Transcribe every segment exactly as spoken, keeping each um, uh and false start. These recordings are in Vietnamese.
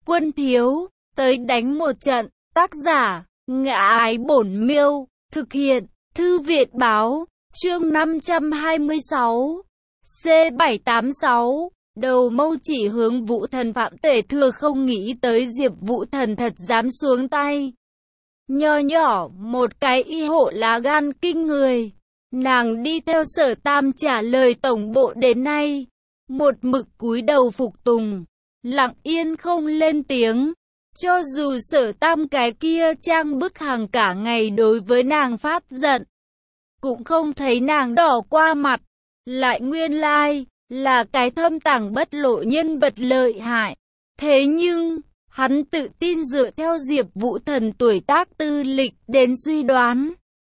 Quân thiếu, tới đánh một trận. Tác giả, Ngã Ái Bổn Miêu. Thực hiện, Thư viện Báo. Chương năm trăm hai mươi sáu. C bảy tám sáu. Đầu mâu chỉ hướng Vũ Thần. Phạm Tể Thừa không nghĩ tới Diệp Vũ Thần thật dám xuống tay. Nho nhỏ, một cái y hộ lá gan kinh người. Nàng đi theo Sở Tam trả lời tổng bộ đến nay. Một mực cúi đầu phục tùng, lặng yên không lên tiếng. Cho dù Sở Tam cái kia trang bức hàng cả ngày đối với nàng phát giận, cũng không thấy nàng đỏ qua mặt. Lại nguyên lai, là cái thâm tàng bất lộ nhân vật lợi hại. Thế nhưng, hắn tự tin dựa theo Diệp Vũ Thần tuổi tác tư lịch đến suy đoán,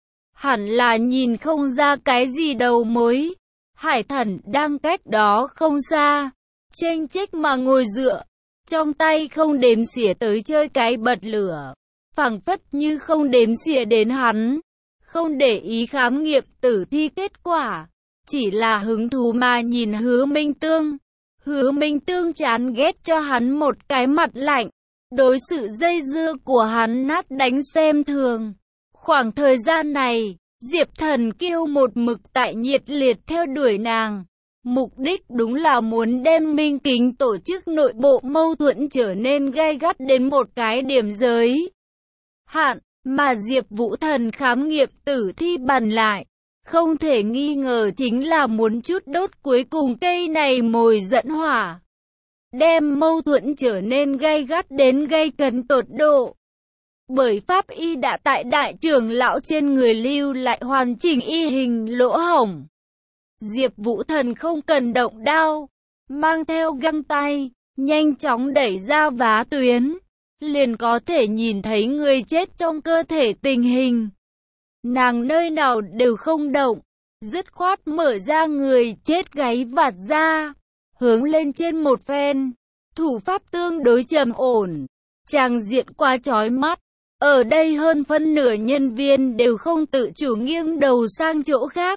hẳn là nhìn không ra cái gì đầu mối. Hải Thần đang cách đó không xa, chênh chếch mà ngồi dựa, trong tay không đếm xỉa tới chơi cái bật lửa, phảng phất như không đếm xỉa đến hắn, không để ý khám nghiệm tử thi kết quả, chỉ là hứng thú mà nhìn Hứa Minh Tương. Hứa Minh Tương chán ghét cho hắn một cái mặt lạnh, đối sự dây dưa của hắn nát đánh xem thường. Khoảng thời gian này, Diệp Thần Kiêu một mực tại nhiệt liệt theo đuổi nàng. Mục đích đúng là muốn đem Minh Kính tổ chức nội bộ mâu thuẫn trở nên gay gắt đến một cái điểm giới hạn, mà Diệp Vũ Thần khám nghiệm tử thi bàn lại. Không thể nghi ngờ chính là muốn chút đốt cuối cùng cây này mồi dẫn hỏa, đem mâu thuẫn trở nên gay gắt đến gay cấn tột độ. Bởi pháp y đã tại đại trưởng lão trên người lưu lại hoàn chỉnh y hình lỗ hổng. Diệp Vũ Thần không cần động đao, mang theo găng tay, nhanh chóng đẩy ra vá tuyến, liền có thể nhìn thấy người chết trong cơ thể tình hình. Nàng nơi nào đều không động, dứt khoát mở ra người chết gáy vạt ra, hướng lên trên một phen, thủ pháp tương đối trầm ổn, tràng diện quá chói mắt. Ở đây hơn phân nửa nhân viên đều không tự chủ nghiêng đầu sang chỗ khác.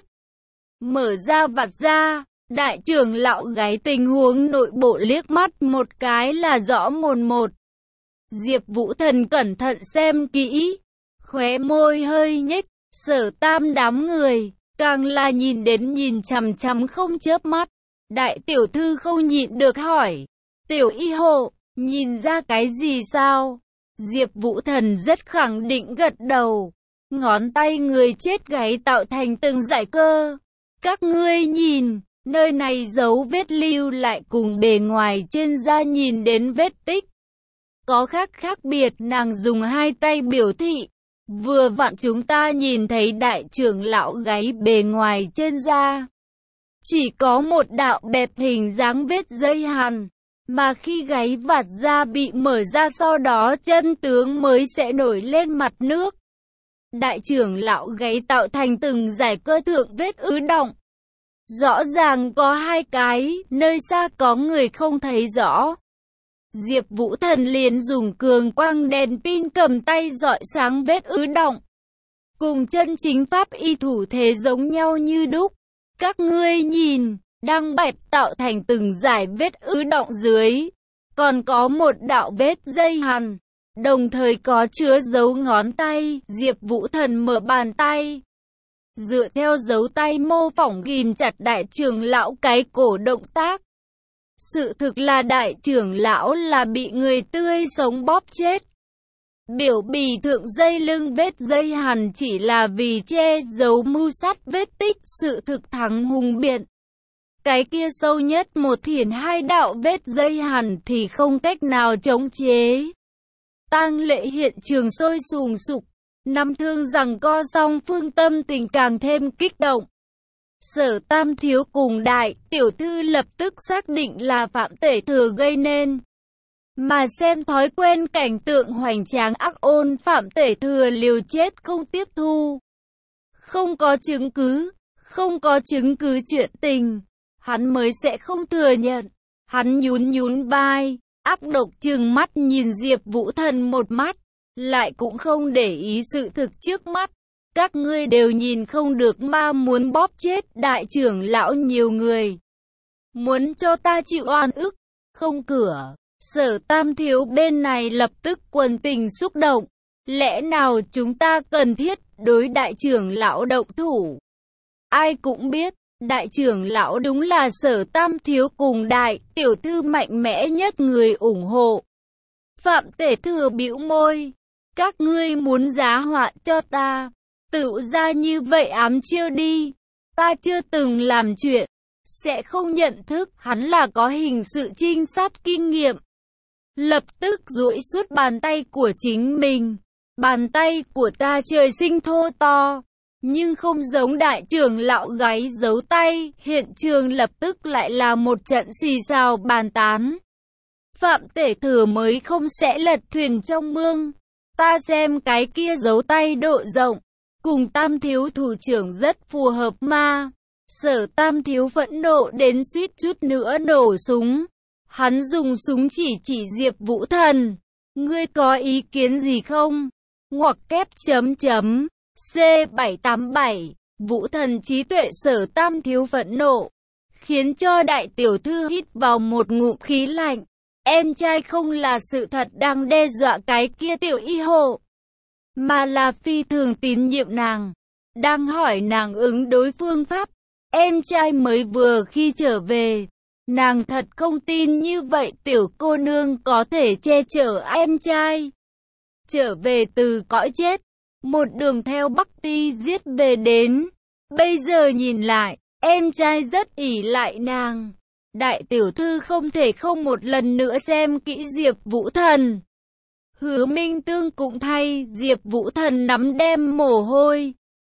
Mở ra vạt ra, đại trưởng lão gáy tình huống nội bộ liếc mắt một cái là rõ mồn một. Diệp Vũ Thần cẩn thận xem kỹ, khóe môi hơi nhếch. Sở Tam đám người, càng là nhìn đến nhìn chằm chằm không chớp mắt. Đại tiểu thư không nhịn được hỏi, tiểu y hộ, nhìn ra cái gì sao? Diệp Vũ Thần rất khẳng định gật đầu, ngón tay người chết gáy tạo thành từng dải cơ. Các ngươi nhìn, nơi này dấu vết lưu lại cùng bề ngoài trên da nhìn đến vết tích có khác khác biệt. Nàng dùng hai tay biểu thị. Vừa vặn chúng ta nhìn thấy đại trưởng lão gáy bề ngoài trên da chỉ có một đạo bẹp hình dáng vết dây hằn, mà khi gáy vạt da bị mở ra sau đó chân tướng mới sẽ nổi lên mặt nước. Đại trưởng lão gáy tạo thành từng dải cơ thượng vết ứ đọng, rõ ràng có hai cái, nơi xa có người không thấy rõ. Diệp Vũ Thần liền dùng cường quang đèn pin cầm tay rọi sáng vết ứ đọng, cùng chân chính pháp y thủ thế giống nhau như đúc. Các ngươi nhìn, đang bạch tạo thành từng dải vết ứ đọng dưới, còn có một đạo vết dây hằn, đồng thời có chứa dấu ngón tay. Diệp Vũ Thần mở bàn tay, dựa theo dấu tay mô phỏng ghim chặt đại trưởng lão cái cổ động tác. Sự thực là đại trưởng lão là bị người tươi sống bóp chết. Biểu bì thượng dây lưng vết dây hằn chỉ là vì che giấu mưu sát vết tích. Sự thực thắng hùng biện. Cái kia sâu nhất một thiển hai đạo vết dây hằn thì không cách nào chống chế. Tang lễ hiện trường sôi sùng sục, năm thương giằng co song phương tâm tình càng thêm kích động. Sở Tam thiếu cùng đại tiểu thư lập tức xác định là Phạm Tể Thừa gây nên. Mà xem thói quen cảnh tượng hoành tráng ác ôn, Phạm Tể Thừa liều chết không tiếp thu. Không có chứng cứ, không có chứng cứ chuyện tình, hắn mới sẽ không thừa nhận. Hắn nhún nhún vai, ác độc trừng mắt nhìn Diệp Vũ Thần một mắt, lại cũng không để ý sự thực trước mắt. Các ngươi đều nhìn không được ma muốn bóp chết đại trưởng lão nhiều người. Muốn cho ta chịu oan ức, không cửa. Sở Tam Thiếu bên này lập tức quần tình xúc động. Lẽ nào chúng ta cần thiết đối đại trưởng lão động thủ? Ai cũng biết, đại trưởng lão đúng là Sở Tam Thiếu cùng đại tiểu thư mạnh mẽ nhất người ủng hộ. Phạm Tể Thừa bĩu môi, các ngươi muốn giá họa cho ta, tự ra như vậy ám chiêu đi, ta chưa từng làm chuyện, sẽ không nhận thức hắn là có hình sự trinh sát kinh nghiệm. Lập tức duỗi suốt bàn tay của chính mình, bàn tay của ta trời sinh thô to, nhưng không giống đại trưởng lão gáy giấu tay, hiện trường lập tức lại là một trận xì xào bàn tán. Phạm Tể Thừa mới không sẽ lật thuyền trong mương, ta xem cái kia giấu tay độ rộng, cùng Tam Thiếu thủ trưởng rất phù hợp mà. Sở Tam Thiếu phẫn nộ đến suýt chút nữa nổ súng. Hắn dùng súng chỉ chỉ Diệp Vũ Thần. Ngươi có ý kiến gì không? Ngoặc kép chấm chấm. C bảy tám bảy. Vũ Thần trí tuệ Sở Tam Thiếu phẫn nộ, khiến cho đại tiểu thư hít vào một ngụm khí lạnh. Em trai không là sự thật đang đe dọa cái kia tiểu y hộ, mà là phi thường tín nhiệm nàng, đang hỏi nàng ứng đối phương pháp. Em trai mới vừa khi trở về, nàng thật không tin như vậy tiểu cô nương có thể che chở em trai. Trở về từ cõi chết, một đường theo Bắc Ti giết về đến. Bây giờ nhìn lại, em trai rất ỷ lại nàng. Đại tiểu thư không thể không một lần nữa xem kỹ Diệp Vũ Thần. Hứa Minh Tương cũng thay Diệp Vũ Thần nắm đem mồ hôi.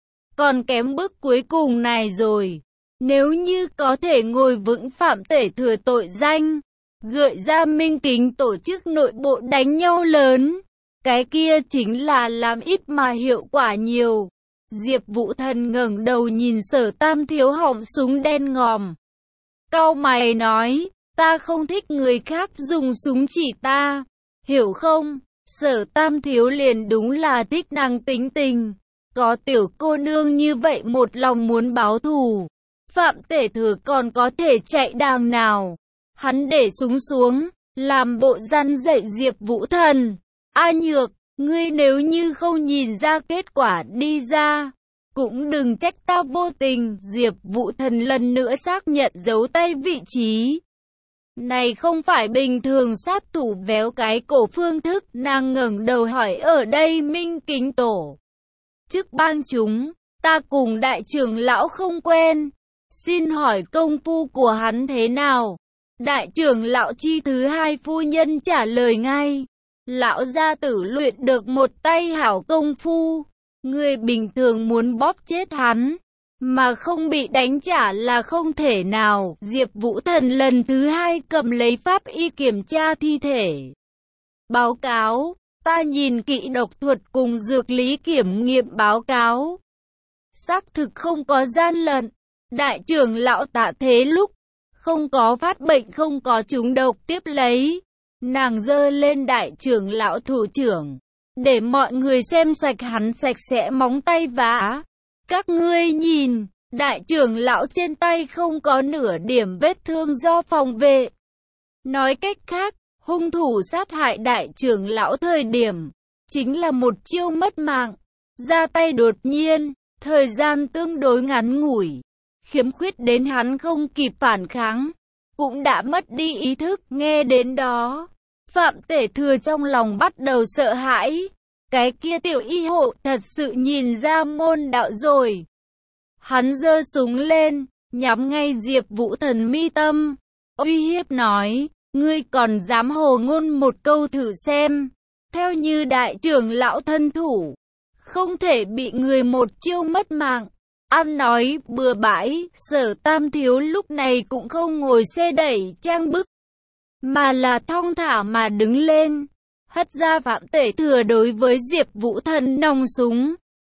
Còn kém bước cuối cùng này rồi. Nếu như có thể ngồi vững Phạm Tể Thừa tội danh, gợi ra minh kính tổ chức nội bộ đánh nhau lớn, cái kia chính là làm ít mà hiệu quả nhiều. Diệp Vũ Thần ngẩng đầu nhìn Sở Tam Thiếu họng súng đen ngòm. Cau mày nói, ta không thích người khác dùng súng chỉ ta, hiểu không? Sở Tam Thiếu liền đúng là thích nàng tính tình. Có tiểu cô nương như vậy một lòng muốn báo thù, Phạm Tể Thừa còn có thể chạy đàng nào? Hắn để súng xuống, làm bộ răn dạy Diệp Vũ Thần. A Nhược, ngươi nếu như không nhìn ra kết quả đi ra, cũng đừng trách ta vô tình. Diệp Vũ Thần lần nữa xác nhận dấu tay vị trí. Này không phải bình thường sát thủ véo cái cổ phương thức. Nàng ngẩng đầu hỏi, ở đây Minh Kính Tổ chức bang chúng, ta cùng đại trưởng lão không quen, xin hỏi công phu của hắn thế nào? Đại trưởng lão chi thứ hai phu nhân trả lời ngay, lão gia tử luyện được một tay hảo công phu, người bình thường muốn bóp chết hắn mà không bị đánh trả là không thể nào. Diệp Vũ Thần lần thứ hai cầm lấy pháp y kiểm tra thi thể. Báo cáo, ta nhìn kỹ độc thuật cùng dược lý kiểm nghiệm báo cáo, xác thực không có gian lận. Đại trưởng lão Tạ Thế Lúc không có phát bệnh, không có trúng độc. Tiếp lấy, nàng giơ lên đại trưởng lão thủ trưởng, để mọi người xem sạch hắn sạch sẽ móng tay vả. Các ngươi nhìn, đại trưởng lão trên tay không có nửa điểm vết thương do phòng vệ. Nói cách khác, hung thủ sát hại đại trưởng lão thời điểm chính là một chiêu mất mạng, ra tay đột nhiên, thời gian tương đối ngắn ngủi, khiếm khuyết đến hắn không kịp phản kháng, cũng đã mất đi ý thức. Nghe đến đó, Phạm Tể Thừa trong lòng bắt đầu sợ hãi. Cái kia tiểu y hộ thật sự nhìn ra môn đạo rồi. Hắn giơ súng lên, nhắm ngay Diệp Vũ Thần mi tâm, uy hiếp nói, ngươi còn dám hồ ngôn một câu thử xem. Theo như đại trưởng lão thân thủ, không thể bị người một chiêu mất mạng. Ăn nói bừa bãi. Sở Tam Thiếu lúc này cũng không ngồi xe đẩy trang bức, mà là thong thả mà đứng lên, hất ra Phạm Tể Thừa đối với Diệp Vũ Thần nòng súng.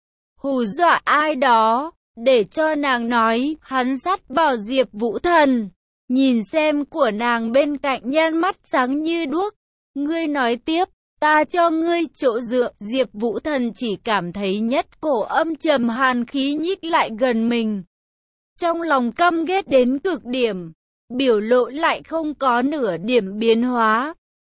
Hù dọa ai đó, để cho nàng nói. Hắn dắt vào Diệp Vũ Thần, nhìn xem của nàng bên cạnh, nhan mắt sáng như đuốc. Ngươi nói tiếp, ta cho ngươi chỗ dựa. Diệp Vũ Thần chỉ cảm thấy nhất cổ âm trầm hàn khí nhích lại gần mình, trong lòng căm ghét đến cực điểm, biểu lộ lại không có nửa điểm biến hóa.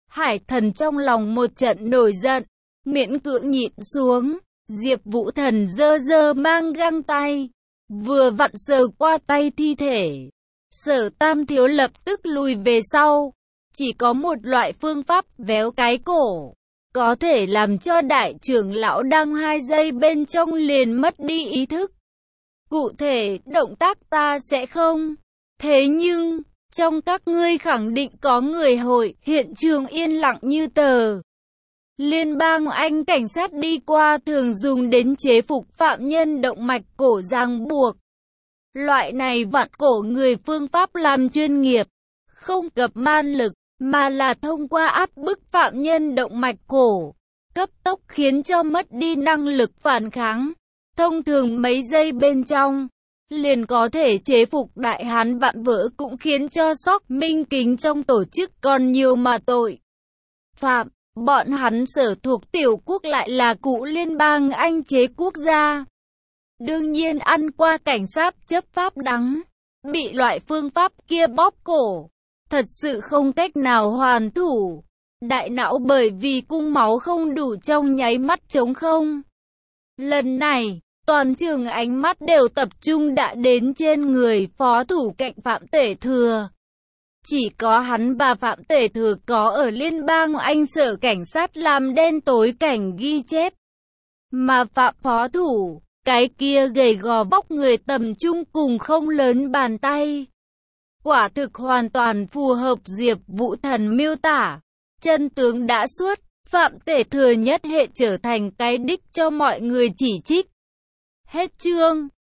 Hải Thần trong lòng một trận nổi giận, miễn cưỡng nhịn xuống. Diệp Vũ Thần giơ giơ mang găng tay, vừa vặn sờ qua tay thi thể. Sở Tam Thiếu lập tức lùi về sau. Chỉ có một loại phương pháp véo cái cổ, có thể làm cho đại trưởng lão đang hai giây bên trong liền mất đi ý thức. Cụ thể, động tác ta sẽ không. Thế nhưng, trong các ngươi khẳng định có người hội, hiện trường yên lặng như tờ. Liên bang Anh cảnh sát đi qua thường dùng đến chế phục phạm nhân động mạch cổ ràng buộc. Loại này vặn cổ người phương pháp làm chuyên nghiệp, không cập man lực, mà là thông qua áp bức phạm nhân động mạch cổ, cấp tốc khiến cho mất đi năng lực phản kháng. Thông thường mấy giây bên trong, liền có thể chế phục đại hán vạn vỡ, cũng khiến cho sóc minh kính trong tổ chức còn nhiều mà tội phạm. Bọn hắn sở thuộc tiểu quốc lại là cũ liên bang Anh chế quốc gia. Đương nhiên ăn qua cảnh sát chấp pháp đắng, bị loại phương pháp kia bóp cổ, thật sự không cách nào hoàn thủ. Đại não bởi vì cung máu không đủ trong nháy mắt trống không. Lần này, toàn trường ánh mắt đều tập trung đã đến trên người phó thủ cạnh Phạm Tể Thừa. Chỉ có hắn và Phạm Tể Thừa có ở liên bang Anh sở cảnh sát làm đen tối cảnh ghi chép. Mà Phạm phó thủ, cái kia gầy gò vóc người tầm trung cùng không lớn bàn tay. Quả thực hoàn toàn phù hợp Diệp Vũ Thần miêu tả. Chân tướng đã xuất, Phạm Tể Thừa nhất hệ trở thành cái đích cho mọi người chỉ trích. Hết chương.